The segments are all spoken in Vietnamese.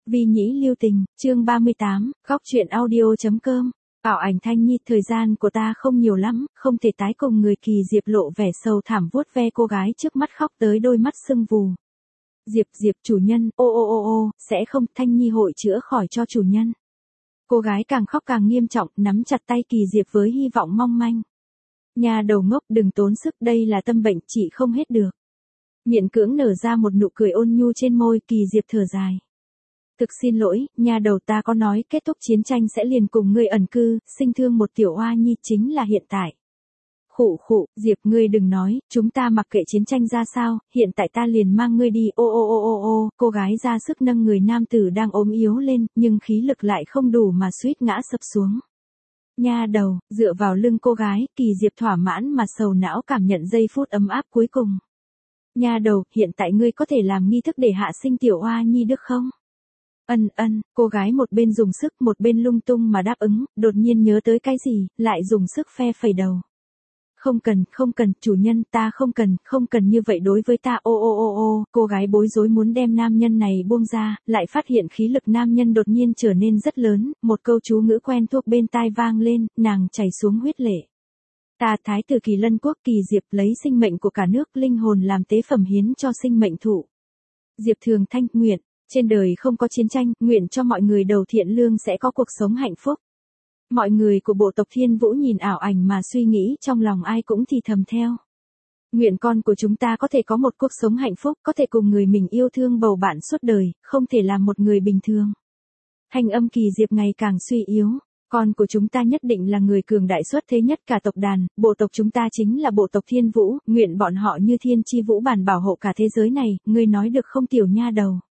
Vi nhĩ lưu tình, chương 38, góc truyện audio.com. Ảo ảnh Thanh Nhi, thời gian của ta không nhiều lắm, không thể tái cùng người. Kỳ Diệp lộ vẻ sầu thảm vuốt ve cô gái trước mắt khóc tới đôi mắt sưng vù. Diệp, chủ nhân, ô, sẽ không, Thanh Nhi hội chữa khỏi cho chủ nhân. Cô gái càng khóc càng nghiêm trọng, nắm chặt tay Kỳ Diệp với hy vọng mong manh. Nhà đầu ngốc, đừng tốn sức, đây là tâm bệnh trị không hết được. Miệng cưỡng nở ra một nụ cười ôn nhu trên môi. Kỳ Diệp thở dài. Thực xin lỗi, nhà đầu, ta có nói kết thúc chiến tranh sẽ liền cùng ngươi ẩn cư, sinh thương một tiểu oa nhi chính là hiện tại. Khụ, Diệp, ngươi đừng nói, chúng ta mặc kệ chiến tranh ra sao, hiện tại ta liền mang ngươi đi. Ô, cô gái ra sức nâng người nam tử đang ốm yếu lên, nhưng khí lực lại không đủ mà suýt ngã sập xuống. Nha đầu, dựa vào lưng cô gái, Kỳ Diệp thỏa mãn mà sầu não cảm nhận giây phút ấm áp cuối cùng. Nha đầu, hiện tại ngươi có thể làm nghi thức để hạ sinh tiểu oa nhi được không? Ân, cô gái một bên dùng sức một bên lung tung mà đáp ứng, đột nhiên nhớ tới cái gì, lại dùng sức phe phẩy đầu. Không cần, chủ nhân, ta không cần như vậy đối với ta. Ô, cô gái bối rối muốn đem nam nhân này buông ra, lại phát hiện khí lực nam nhân đột nhiên trở nên rất lớn, một câu chú ngữ quen thuộc bên tai vang lên, nàng chảy xuống huyết lệ. Ta thái tử Kỳ Lân quốc Kỳ Diệp lấy sinh mệnh của cả nước linh hồn làm tế phẩm hiến cho sinh mệnh thụ. Diệp Thường Thanh nguyện, trên đời không có chiến tranh, nguyện cho mọi người đầu thiện lương sẽ có cuộc sống hạnh phúc. Mọi người của bộ tộc Thiên Vũ nhìn ảo ảnh mà suy nghĩ, trong lòng ai cũng thì thầm theo. Nguyện con của chúng ta có thể có một cuộc sống hạnh phúc, có thể cùng người mình yêu thương bầu bạn suốt đời, không thể làm một người bình thường. Thanh âm Kỳ Diệp ngày càng suy yếu. Con của chúng ta nhất định là người cường đại xuất thế nhất cả tộc đàn, bộ tộc chúng ta chính là bộ tộc Thiên Vũ, nguyện bọn họ như thiên chi vũ bản bảo hộ cả thế giới này, ngươi nói được không tiểu nha đầu?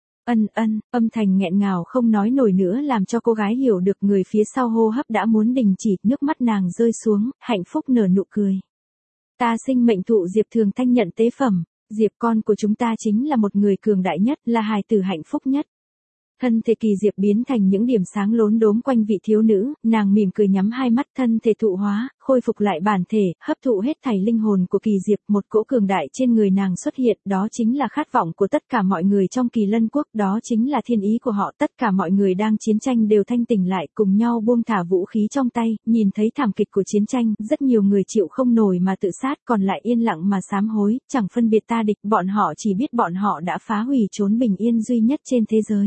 Âm thanh nghẹn ngào không nói nổi nữa làm cho cô gái hiểu được người phía sau hô hấp đã muốn đình chỉ, nước mắt nàng rơi xuống, hạnh phúc nở nụ cười. Ta sinh mệnh thụ Diệp Thường Thanh nhận tế phẩm, Diệp con của chúng ta chính là một người cường đại nhất, là hài tử hạnh phúc nhất. Thân thể Kỳ Diệp biến thành những điểm sáng lốm đốm quanh vị thiếu nữ, nàng mỉm cười nhắm hai mắt, thân thể thụ hóa, khôi phục lại bản thể, hấp thụ hết thảy linh hồn của Kỳ Diệp, một cỗ cường đại trên người nàng xuất hiện, đó chính là khát vọng của tất cả mọi người trong Kỳ Lân quốc, đó chính là thiên ý của họ, tất cả mọi người đang chiến tranh đều thanh tỉnh lại, cùng nhau buông thả vũ khí trong tay, nhìn thấy thảm kịch của chiến tranh, rất nhiều người chịu không nổi mà tự sát, còn lại yên lặng mà sám hối, chẳng phân biệt ta địch, bọn họ chỉ biết bọn họ đã phá hủy chốn bình yên duy nhất trên thế giới.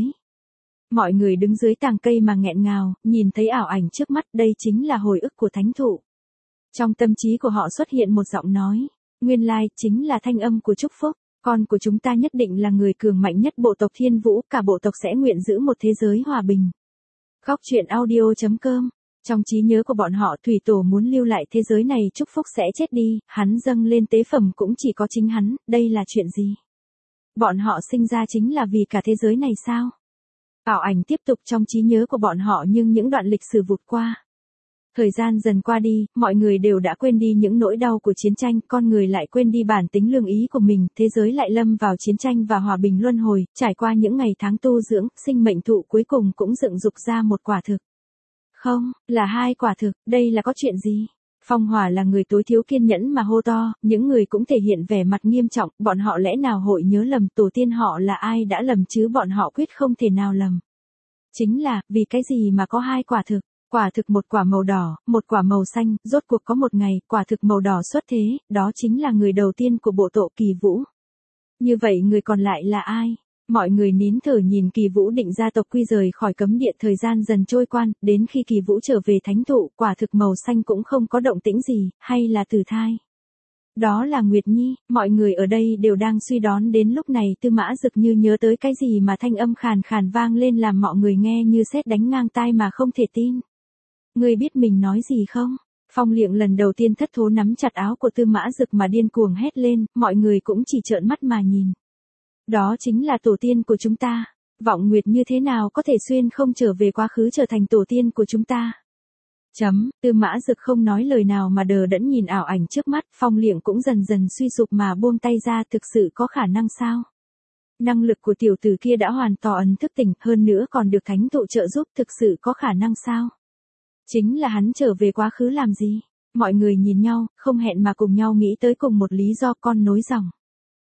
Mọi người đứng dưới tàng cây mà nghẹn ngào, nhìn thấy ảo ảnh trước mắt, đây chính là hồi ức của thánh thụ. Trong tâm trí của họ xuất hiện một giọng nói, nguyên lai, chính là thanh âm của chúc phúc, con của chúng ta nhất định là người cường mạnh nhất bộ tộc Thiên Vũ, cả bộ tộc sẽ nguyện giữ một thế giới hòa bình. Góc truyện audio.com. Trong trí nhớ của bọn họ, thủy tổ muốn lưu lại thế giới này, chúc phúc sẽ chết đi, hắn dâng lên tế phẩm cũng chỉ có chính hắn, đây là chuyện gì? Bọn họ sinh ra chính là vì cả thế giới này sao? Ảo ảnh tiếp tục trong trí nhớ của bọn họ nhưng những đoạn lịch sử vụt qua. Thời gian dần qua đi, mọi người đều đã quên đi những nỗi đau của chiến tranh, con người lại quên đi bản tính lương ý của mình, thế giới lại lâm vào chiến tranh và hòa bình luân hồi, trải qua những ngày tháng tu dưỡng, sinh mệnh thụ cuối cùng cũng dựng dục ra một quả thực. Không, là hai quả thực, đây là có chuyện gì? Phong Hỏa là người tối thiếu kiên nhẫn mà hô to, những người cũng thể hiện vẻ mặt nghiêm trọng, bọn họ lẽ nào hội nhớ lầm tổ tiên họ là ai đã lầm chứ, bọn họ quyết không thể nào lầm. Chính là, vì cái gì mà có hai quả thực một quả màu đỏ, một quả màu xanh, rốt cuộc có một ngày, quả thực màu đỏ xuất thế, đó chính là người đầu tiên của bộ tộc Kỳ Vũ. Như vậy người còn lại là ai? Mọi người nín thở nhìn Kỳ Vũ định ra tộc quy rời khỏi cấm địa, thời gian dần trôi qua, đến khi Kỳ Vũ trở về thánh thụ, quả thực màu xanh cũng không có động tĩnh gì, hay là tử thai? Đó là Nguyệt Nhi, mọi người ở đây đều đang suy đoán, đến lúc này Tư Mã Dực như nhớ tới cái gì mà thanh âm khàn khàn vang lên làm mọi người nghe như sét đánh ngang tai mà không thể tin. Ngươi biết mình nói gì không? Phong Liệng lần đầu tiên thất thố nắm chặt áo của Tư Mã Dực mà điên cuồng hét lên, mọi người cũng chỉ trợn mắt mà nhìn. Đó chính là tổ tiên của chúng ta. Vọng Nguyệt như thế nào có thể xuyên không trở về quá khứ trở thành tổ tiên của chúng ta? Tư Mã Dực không nói lời nào mà đờ đẫn nhìn ảo ảnh trước mắt, Phong Liệng cũng dần dần suy sụp mà buông tay ra, thực sự có khả năng sao? Năng lực của tiểu tử kia đã hoàn toàn thức tỉnh, hơn nữa còn được thánh thụ trợ giúp, thực sự có khả năng sao? Chính là hắn trở về quá khứ làm gì? Mọi người nhìn nhau, không hẹn mà cùng nhau nghĩ tới cùng một lý do, con nối dòng.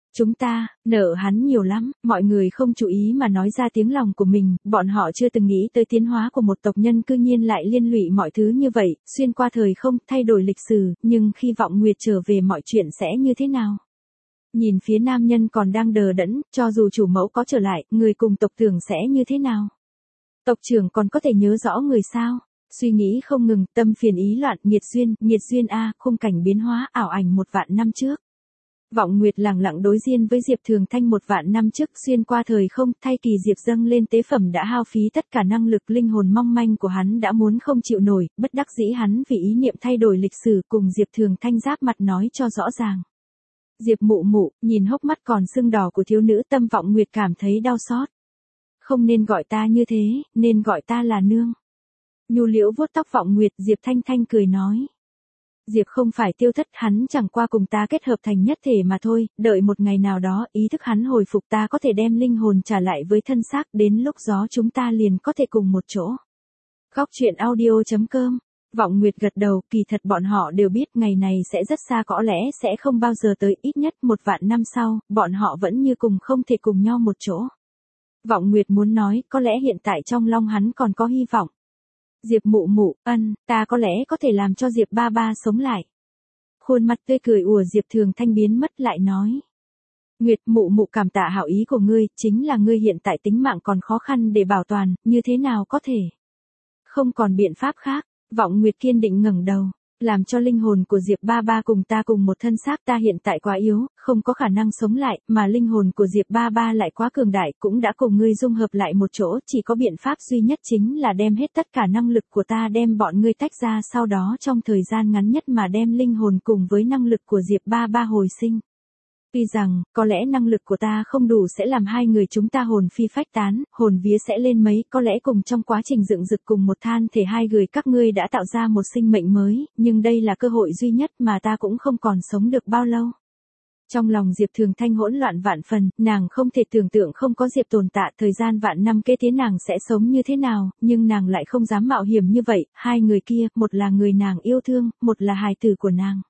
Chúng ta, nợ hắn nhiều lắm, mọi người không chú ý mà nói ra tiếng lòng của mình, bọn họ chưa từng nghĩ tới tiến hóa của một tộc nhân cư nhiên lại liên lụy mọi thứ như vậy, xuyên qua thời không, thay đổi lịch sử, nhưng khi Vọng Nguyệt trở về mọi chuyện sẽ như thế nào? Nhìn phía nam nhân còn đang đờ đẫn, cho dù chủ mẫu có trở lại, người cùng tộc trưởng sẽ như thế nào? Tộc trưởng còn có thể nhớ rõ người sao? Suy nghĩ không ngừng, tâm phiền ý loạn, nghiệt duyên a, khung cảnh biến hóa ảo ảnh 1.000 năm trước. Vọng Nguyệt lặng lặng đối diện với Diệp Thường Thanh 1.000 năm trước, xuyên qua thời không, thay kỳ Diệp dâng lên tế phẩm đã hao phí tất cả năng lực, linh hồn mong manh của hắn đã muốn không chịu nổi, bất đắc dĩ hắn vì ý niệm thay đổi lịch sử cùng Diệp Thường Thanh giáp mặt nói cho rõ ràng. Diệp mụ mụ, nhìn hốc mắt còn sưng đỏ của thiếu nữ, tâm Vọng Nguyệt cảm thấy đau xót. Không nên gọi ta như thế, nên gọi ta là nương. Nhu Liễu vuốt tóc Vọng Nguyệt, Diệp Thanh Thanh cười nói. Diệp không phải tiêu thất, hắn chẳng qua cùng ta kết hợp thành nhất thể mà thôi, đợi một ngày nào đó, ý thức hắn hồi phục ta có thể đem linh hồn trả lại với thân xác, đến lúc đó chúng ta liền có thể cùng một chỗ. Góc truyện audio.com. Vọng Nguyệt gật đầu, kỳ thật bọn họ đều biết ngày này sẽ rất xa, có lẽ sẽ không bao giờ tới, ít nhất 1.000 năm sau, bọn họ vẫn như cùng không thể cùng nhau một chỗ. Vọng Nguyệt muốn nói, có lẽ hiện tại trong lòng hắn còn có hy vọng. Diệp mụ mụ, ta có lẽ có thể làm cho Diệp ba ba sống lại. Khuôn mặt tươi cười ùa Diệp Thường Thanh biến mất lại nói. Nguyệt mụ mụ cảm tạ hảo ý của ngươi, chính là ngươi hiện tại tính mạng còn khó khăn để bảo toàn, như thế nào có thể? Không còn biện pháp khác, Vọng Nguyệt kiên định ngẩng đầu. Làm cho linh hồn của Diệp ba ba cùng ta cùng một thân xác, ta hiện tại quá yếu, không có khả năng sống lại, mà linh hồn của Diệp ba ba lại quá cường đại, cũng đã cùng ngươi dung hợp lại một chỗ, chỉ có biện pháp duy nhất chính là đem hết tất cả năng lực của ta đem bọn ngươi tách ra, sau đó trong thời gian ngắn nhất mà đem linh hồn cùng với năng lực của Diệp ba ba hồi sinh. Tuy rằng, có lẽ năng lực của ta không đủ sẽ làm hai người chúng ta hồn phi phách tán, hồn vía sẽ lên mấy, có lẽ cùng trong quá trình dựng dục cùng một than thể hai người các ngươi đã tạo ra một sinh mệnh mới, nhưng đây là cơ hội duy nhất mà ta cũng không còn sống được bao lâu. Trong lòng Diệp Thường Thanh hỗn loạn vạn phần, nàng không thể tưởng tượng không có Diệp tồn tại thời gian vạn năm kế thế nàng sẽ sống như thế nào, nhưng nàng lại không dám mạo hiểm như vậy, hai người kia, một là người nàng yêu thương, một là hài tử của nàng.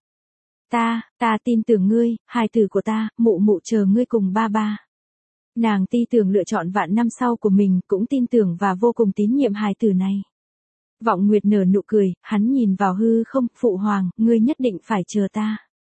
Ta tin tưởng ngươi, hài tử của ta, mụ mụ chờ ngươi cùng ba ba. Nàng tin tưởng lựa chọn vạn năm sau của mình, cũng tin tưởng và vô cùng tín nhiệm hài tử này. Vọng Nguyệt nở nụ cười, hắn nhìn vào hư không, phụ hoàng, ngươi nhất định phải chờ ta.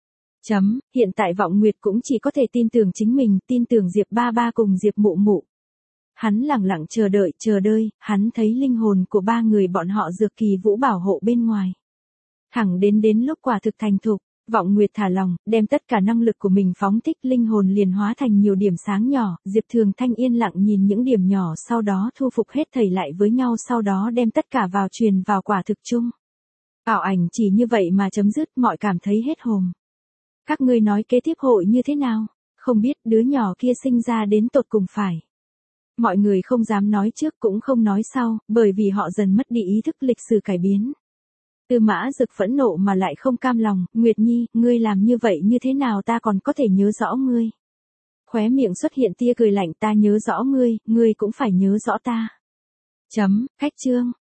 Hiện tại Vọng Nguyệt cũng chỉ có thể tin tưởng chính mình, tin tưởng Diệp ba ba cùng Diệp mụ mụ. Hắn lặng lặng chờ đợi, hắn thấy linh hồn của ba người bọn họ Dược Kỳ Vũ bảo hộ bên ngoài. Thẳng đến lúc quả thực thành thục. Vọng Nguyệt thả lòng, đem tất cả năng lực của mình phóng thích, linh hồn liền hóa thành nhiều điểm sáng nhỏ, Diệp Thường Thanh yên lặng nhìn những điểm nhỏ, sau đó thu phục hết thảy lại với nhau, sau đó đem tất cả vào truyền vào quả thực chung. Ảo ảnh chỉ như vậy mà chấm dứt, mọi cảm thấy hết hồn. Các ngươi nói kế tiếp hội như thế nào? Không biết đứa nhỏ kia sinh ra đến tột cùng phải. Mọi người không dám nói trước cũng không nói sau, bởi vì họ dần mất đi ý thức lịch sử cải biến. Tư Mã Dực phẫn nộ mà lại không cam lòng, Nguyệt Nhi, ngươi làm như vậy như thế nào ta còn có thể nhớ rõ ngươi. Khóe miệng xuất hiện tia cười lạnh, ta nhớ rõ ngươi cũng phải nhớ rõ ta. Khách chương.